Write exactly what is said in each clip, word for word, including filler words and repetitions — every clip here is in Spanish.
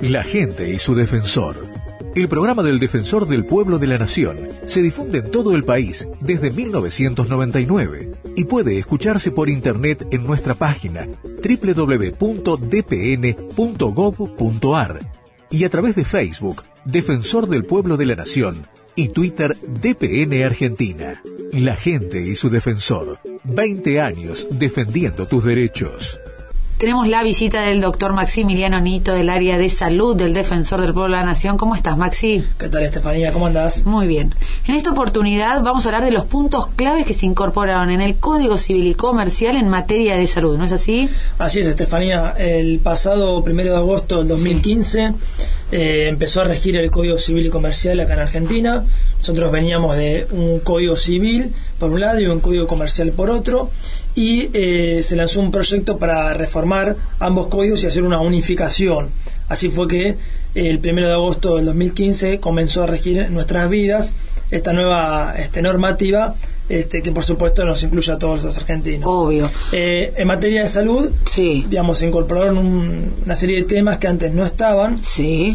La gente y su defensor. El programa del Defensor del Pueblo de la Nación se difunde en todo el país desde mil novecientos noventa y nueve y puede escucharse por internet en nuestra página doble u doble u doble u punto d p n punto gov punto a r y a través de Facebook, Defensor del Pueblo de la Nación, y Twitter, D P N Argentina. La gente y su defensor. veinte años defendiendo tus derechos. Tenemos la visita del doctor Maximiliano Nito del área de salud del Defensor del Pueblo de la Nación. ¿Cómo estás, Maxi? ¿Qué tal, Estefanía? ¿Cómo andás? Muy bien. En esta oportunidad vamos a hablar de los puntos claves que se incorporaron en el Código Civil y Comercial en materia de salud, ¿no es así? Así es, Estefanía. El pasado primero de agosto del dos mil quince sí. eh, empezó a regir el Código Civil y Comercial acá en Argentina. Nosotros veníamos de un Código Civil por un lado y un Código Comercial por otro. Y eh, se lanzó un proyecto para reformar ambos códigos y hacer una unificación. Así fue que eh, el primero de agosto del dos mil quince comenzó a regir en nuestras vidas esta nueva este, normativa este, que por supuesto nos incluye a todos los argentinos. Obvio. Eh, en materia de salud, sí. digamos, se incorporaron un, una serie de temas que antes no estaban. Sí.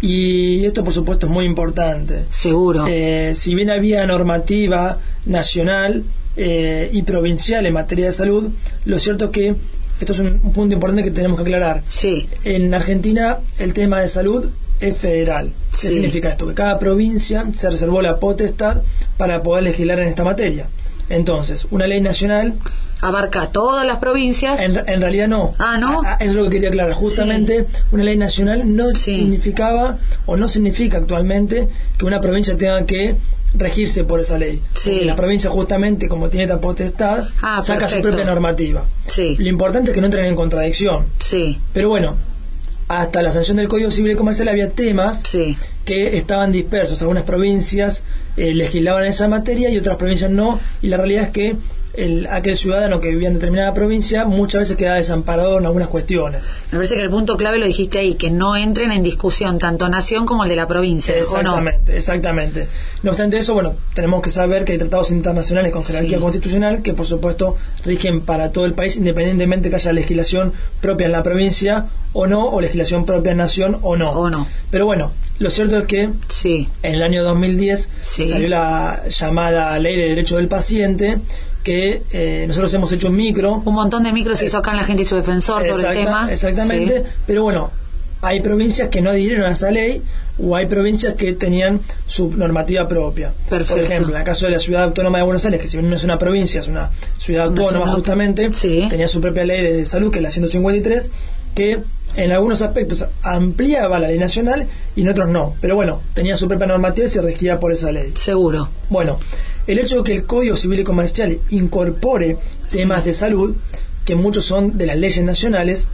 Y esto por supuesto es muy importante. Seguro. Eh, si bien había normativa nacional Eh, y provincial en materia de salud, lo cierto es que esto es un, un punto importante que tenemos que aclarar. Sí. En Argentina el tema de salud es federal. ¿Qué sí. significa esto? Que cada provincia se reservó la potestad para poder legislar en esta materia. Entonces, una ley nacional abarca todas las provincias. En, en realidad no. Ah, ¿no? A, a, eso es lo que quería aclarar. Justamente sí. Una ley nacional no sí. significaba o no significa actualmente que una provincia tenga que regirse por esa ley. Sí. Porque la provincia justamente, como tiene esta potestad, ah, saca perfecto. su propia normativa. Sí. Lo importante es que no entren en contradicción. Sí. Pero bueno, hasta la sanción del Código Civil y Comercial había temas sí. que estaban dispersos. Algunas provincias eh, legislaban en esa materia y otras provincias no, y la realidad es que el, aquel ciudadano que vivía en determinada provincia muchas veces queda desamparado en algunas cuestiones. Me parece que el punto clave lo dijiste ahí, que no entren en discusión tanto nación como el de la provincia. Exactamente, ¿o no? exactamente. No obstante eso, bueno, tenemos que saber que hay tratados internacionales con jerarquía sí. constitucional que por supuesto rigen para todo el país, independientemente que haya legislación propia en la provincia o no, o legislación propia en nación o no. O no. Pero bueno, lo cierto es que sí. en el año dos mil diez sí. salió la llamada Ley de Derecho del Paciente, que eh, nosotros hemos hecho un micro. Un montón de micros se hizo acá en La Gente y su Defensor exacta, sobre el tema. Exactamente, sí. Pero bueno, hay provincias que no adhirieron a esa ley o hay provincias que tenían su normativa propia. Perfecto. Por ejemplo, en el caso de la Ciudad Autónoma de Buenos Aires, que si bien no es una provincia, es una ciudad autónoma no, justamente, sí. tenía su propia ley de salud, que es la ciento cincuenta y tres, que en algunos aspectos ampliaba la ley nacional y en otros no. Pero bueno, tenía su propia normativa y se regía por esa ley. Seguro. Bueno, el hecho de que el Código Civil y Comercial incorpore sí. temas de salud, que muchos son de las leyes nacionales,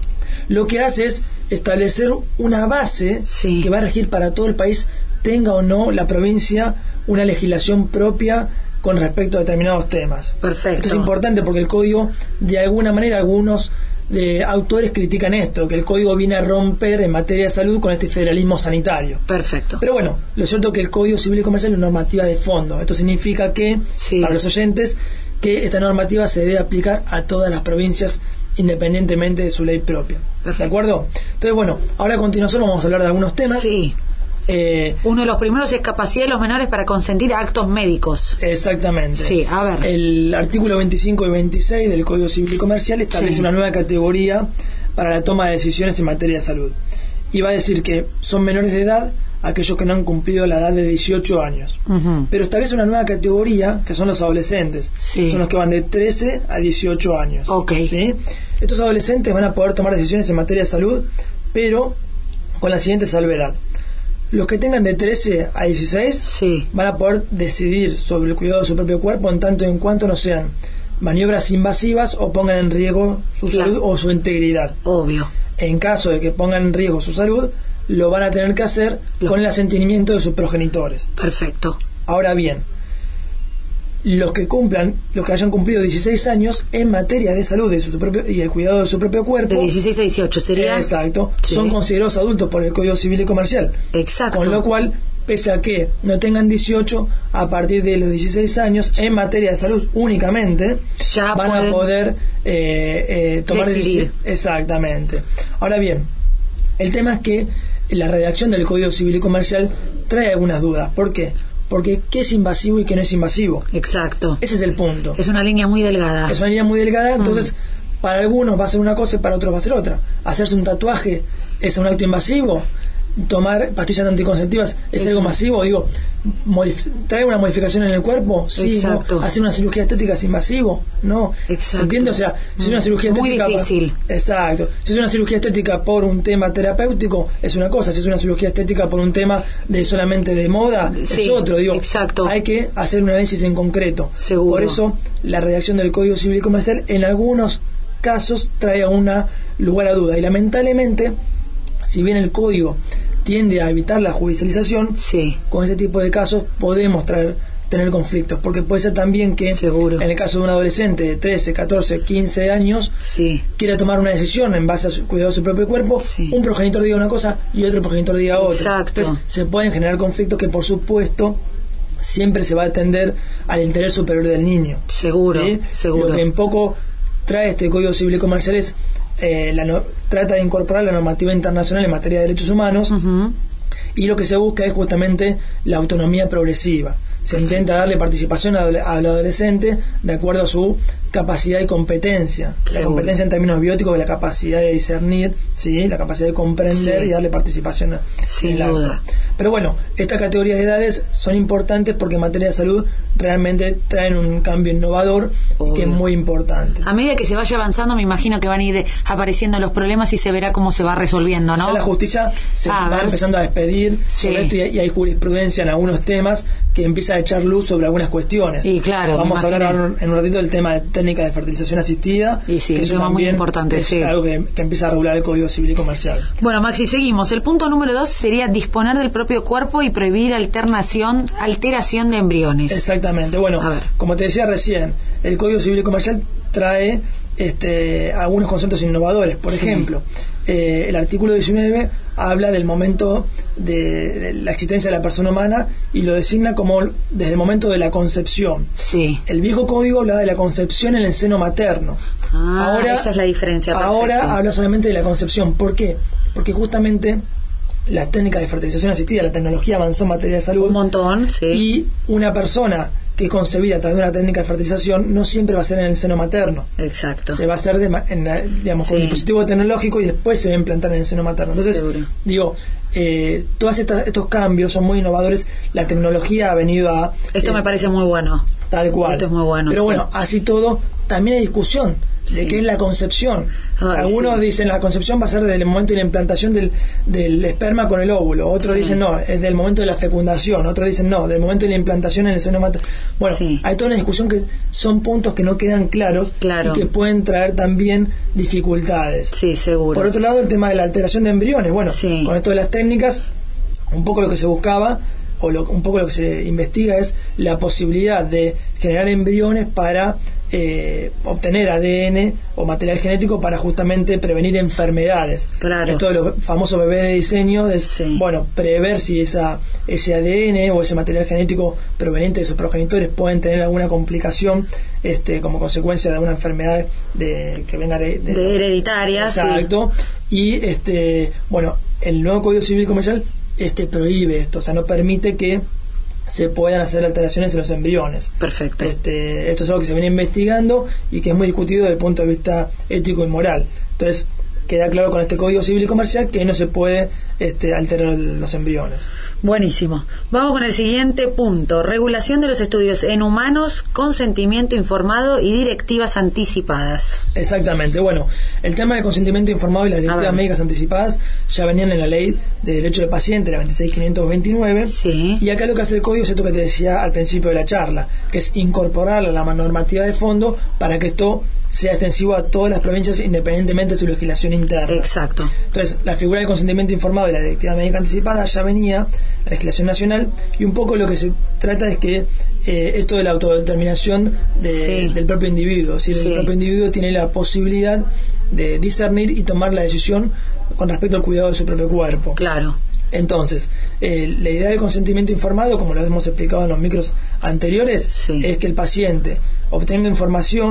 lo que hace es establecer una base sí. que va a regir para todo el país, tenga o no la provincia una legislación propia con respecto a determinados temas. Perfecto. Esto es importante porque el código, de alguna manera, algunos de autores critican esto, que el código viene a romper en materia de salud con este federalismo sanitario. Perfecto. Pero bueno, lo cierto es que el Código Civil y Comercial es una normativa de fondo. Esto significa que, sí. para los oyentes, que esta normativa se debe aplicar a todas las provincias independientemente de su ley propia. Perfecto. ¿De acuerdo? Entonces, bueno, ahora a continuación vamos a hablar de algunos temas. Sí. Eh, Uno de los primeros es capacidad de los menores para consentir actos médicos. Exactamente. Sí, a ver. El artículo veinticinco y veintiséis del Código Civil y Comercial establece sí. una nueva categoría para la toma de decisiones en materia de salud. Y va a decir que son menores de edad aquellos que no han cumplido la edad de dieciocho años. Uh-huh. Pero establece una nueva categoría que son los adolescentes. Sí. Son los que van de trece a dieciocho años. Okay. ¿Sí? Estos adolescentes van a poder tomar decisiones en materia de salud, pero con la siguiente salvedad. Los que tengan de trece a dieciséis sí. van a poder decidir sobre el cuidado de su propio cuerpo en tanto y en cuanto no sean maniobras invasivas o pongan en riesgo su claro. salud o su integridad. Obvio. En caso de que pongan en riesgo su salud, lo van a tener que hacer lo... con el asentimiento de sus progenitores. Perfecto. Ahora bien, los que cumplan, los que hayan cumplido dieciséis años en materia de salud de su propio, y el cuidado de su propio cuerpo, de dieciséis a dieciocho sería. Exacto, sí. son considerados adultos por el Código Civil y Comercial. Exacto. Con lo cual, pese a que no tengan dieciocho, a partir de los dieciséis años, en materia de salud únicamente, ya van a poder eh, eh, tomar decisiones. Exactamente. Ahora bien, El tema es que la redacción del Código Civil y Comercial trae algunas dudas. ¿Por qué? Porque ¿qué es invasivo y qué no es invasivo? Exacto. Ese es el punto. Es una línea muy delgada. Es una línea muy delgada, Mm. entonces para algunos va a ser una cosa y para otros va a ser otra. Hacerse un tatuaje es un acto invasivo. Tomar pastillas anticonceptivas es Eso. algo masivo. Digo, modif- ¿trae una modificación en el cuerpo? Sí. Exacto. ¿No? ¿Hacer una cirugía estética es invasivo? No. Exacto. ¿Se entiende? O sea, si es una cirugía Muy estética... difícil. Exacto. Si es una cirugía estética por un tema terapéutico, es una cosa. Si es una cirugía estética por un tema de solamente de moda, Sí, es otro. Digo, exacto. hay que hacer un análisis en concreto. Seguro. Por eso, la redacción del Código Civil y Comercial en algunos casos trae a una lugar a duda. Y lamentablemente, si bien el código tiende a evitar la judicialización, Sí. con este tipo de casos podemos traer, tener conflictos, porque puede ser también que Seguro. en el caso de un adolescente de trece, catorce, quince años Sí. quiera tomar una decisión en base a su cuidado de su propio cuerpo, Sí. un progenitor diga una cosa y otro progenitor diga otra. Exacto. Entonces se pueden generar conflictos que por supuesto siempre se va a atender al interés superior del niño. Seguro, ¿Sí? seguro. Lo que en poco trae este Código Civil y Comercial es eh, la no- trata de incorporar la normativa internacional en materia de derechos humanos, Ujú. y lo que se busca es justamente la autonomía progresiva. Se intenta darle participación al al adolescente de acuerdo a su capacidad y competencia. La Seguro. competencia en términos bióticos es la capacidad de discernir, ¿sí? La capacidad de comprender Sí. y darle participación a- Sin en el acto. duda. Pero bueno, estas categorías de edades son importantes porque en materia de salud realmente traen un cambio innovador Obvio. que es muy importante. A medida que se vaya avanzando, me imagino que van a ir apareciendo los problemas y se verá cómo se va resolviendo, ¿no? Ya la justicia se Ah, a va ver. empezando a despedir Sí. sobre esto y hay, y hay jurisprudencia en algunos temas que empieza a echar luz sobre algunas cuestiones. Y claro, me vamos a hablar imaginé. ahora en un ratito del tema de técnica de fertilización asistida. Y sí, que un eso tema muy también importante, es sí. algo que, que empieza a regular el Código Civil y Comercial. Bueno, Maxi, seguimos. El punto número dos sería disponer del propio cuerpo y prohibir alternación, alteración de embriones. Exactamente. Bueno, A ver. como te decía recién, el Código Civil y Comercial trae este, algunos conceptos innovadores. Por Sí. ejemplo, eh, el artículo diecinueve habla del momento de, de la existencia de la persona humana y lo designa como desde el momento de la concepción. Sí. El viejo código habla de la concepción en el seno materno. Ah, esa es la diferencia. Perfecto. Ahora habla solamente de la concepción. ¿Por qué? Porque justamente las técnicas de fertilización asistida, la tecnología avanzó en materia de salud. Un montón, sí. Y una persona que es concebida a través de una técnica de fertilización no siempre va a ser en el seno materno. Exacto. Se va a hacer de ma- en la- digamos, con Sí. un dispositivo tecnológico y después se va a implantar en el seno materno. Entonces, Seguro. digo, eh, todos estos cambios son muy innovadores. La tecnología ha venido a... Esto eh, me parece muy bueno. Tal cual. Esto es muy bueno. Pero sí. bueno, así todo, también hay discusión de Sí. qué es la concepción. Ay, Algunos sí. dicen la concepción va a ser desde el momento de la implantación del, del esperma con el óvulo. Otros Sí. dicen no, es del momento de la fecundación. Otros dicen no, del momento de la implantación en el seno materno. Bueno, Sí. hay toda una discusión que son puntos que no quedan claros Claro. y que pueden traer también dificultades. Sí, seguro. Por otro lado, el tema de la alteración de embriones. Bueno, Sí. con esto de las técnicas, un poco lo que se buscaba o lo, un poco lo que se investiga es la posibilidad de generar embriones para eh, obtener A D N o material genético para justamente prevenir enfermedades. Claro. Esto de los famosos bebés de diseño es, Sí. bueno, prever si esa ese A D N o ese material genético proveniente de sus progenitores pueden tener alguna complicación este como consecuencia de alguna enfermedad de que venga de, de- De hereditaria, sí. Exacto. Y este, bueno, el nuevo Código Civil y Comercial este prohíbe esto, o sea, no permite que se puedan hacer alteraciones en los embriones. Perfecto. Este, esto es algo que se viene investigando y que es muy discutido desde el punto de vista ético y moral. Entonces, queda claro con este Código Civil y Comercial que no se puede este, alterar los embriones. Buenísimo. Vamos con el siguiente punto. Regulación de los estudios en humanos, consentimiento informado y directivas anticipadas. Exactamente. Bueno, el tema del consentimiento informado y las A ver. directivas médicas anticipadas ya venían en la ley de derecho del paciente, la veintiséis mil quinientos veintinueve. Sí. Y acá lo que hace el código es esto que te decía al principio de la charla, que es incorporar a la normativa de fondo para que esto sea extensivo a todas las provincias independientemente de su legislación interna. Exacto. Entonces, la figura del consentimiento informado y la directiva médica anticipada ya venía la legislación nacional y un poco lo que se trata es que eh, esto de la autodeterminación de, Sí. del propio individuo, es decir, Sí. el propio individuo tiene la posibilidad de discernir y tomar la decisión con respecto al cuidado de su propio cuerpo. Claro. Entonces, eh, la idea del consentimiento informado, como lo hemos explicado en los micros anteriores, Sí. es que el paciente obtenga información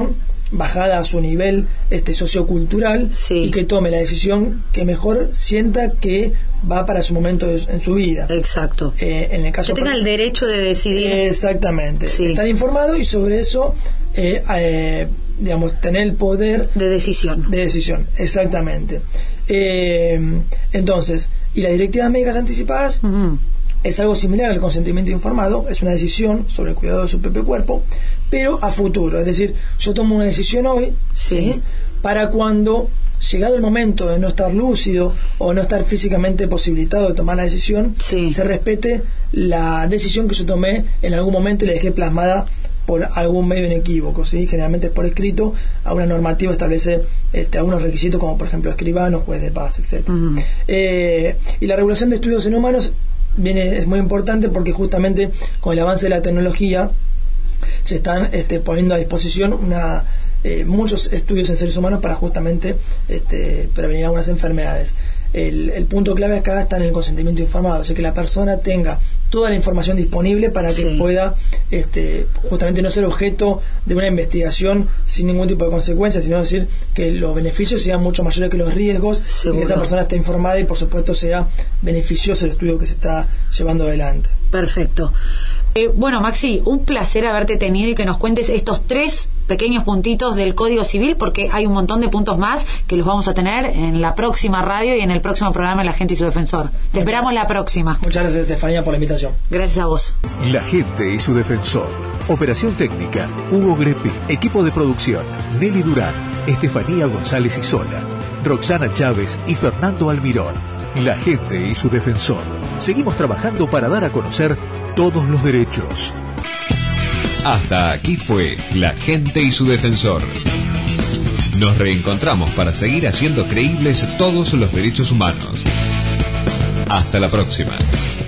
bajada a su nivel este sociocultural, sí. y que tome la decisión que mejor sienta que va para su momento de, en su vida. Exacto. Eh, en el caso que tenga por... el derecho de decidir. Exactamente. Sí. Estar informado y sobre eso, eh, eh, digamos, tener el poder de decisión. De decisión, exactamente. Eh, entonces, y las directivas médicas anticipadas uh-huh. es algo similar al consentimiento informado, es una decisión sobre el cuidado de su propio cuerpo, pero a futuro, es decir, yo tomo una decisión hoy, sí. ¿sí? Para cuando, llegado el momento de no estar lúcido o no estar físicamente posibilitado de tomar la decisión, sí. se respete la decisión que yo tomé en algún momento y la dejé plasmada por algún medio inequívoco, ¿sí? Generalmente por escrito. A una normativa establece este, algunos requisitos, como por ejemplo escribano, juez de paz, etcétera. Uh-huh. Eh, y la regulación de estudios en humanos viene, es muy importante porque justamente con el avance de la tecnología se están este, poniendo a disposición una eh, muchos estudios en seres humanos para justamente este, prevenir algunas enfermedades. El, el punto clave acá está en el consentimiento informado, o sea, que la persona tenga toda la información disponible para que sí. pueda este, justamente no ser objeto de una investigación sin ningún tipo de consecuencias, sino decir que los beneficios sean mucho mayores que los riesgos. Seguro. Y que esa persona esté informada y por supuesto sea beneficioso el estudio que se está llevando adelante. Perfecto. Eh, bueno, Maxi, un placer haberte tenido y que nos cuentes estos tres pequeños puntitos del Código Civil, porque hay un montón de puntos más que los vamos a tener en la próxima radio y en el próximo programa La Gente y su Defensor. Te muchas, esperamos la próxima. Muchas gracias, Estefanía, por la invitación. Gracias a vos. La Gente y su Defensor. Operación técnica, Hugo Grepi. Equipo de producción, Nelly Durán, Estefanía González Isola, Roxana Chávez y Fernando Almirón. La Gente y su Defensor. Seguimos trabajando para dar a conocer todos los derechos. Hasta aquí fue La Gente y su Defensor. Nos reencontramos para seguir haciendo creíbles todos los derechos humanos. Hasta la próxima.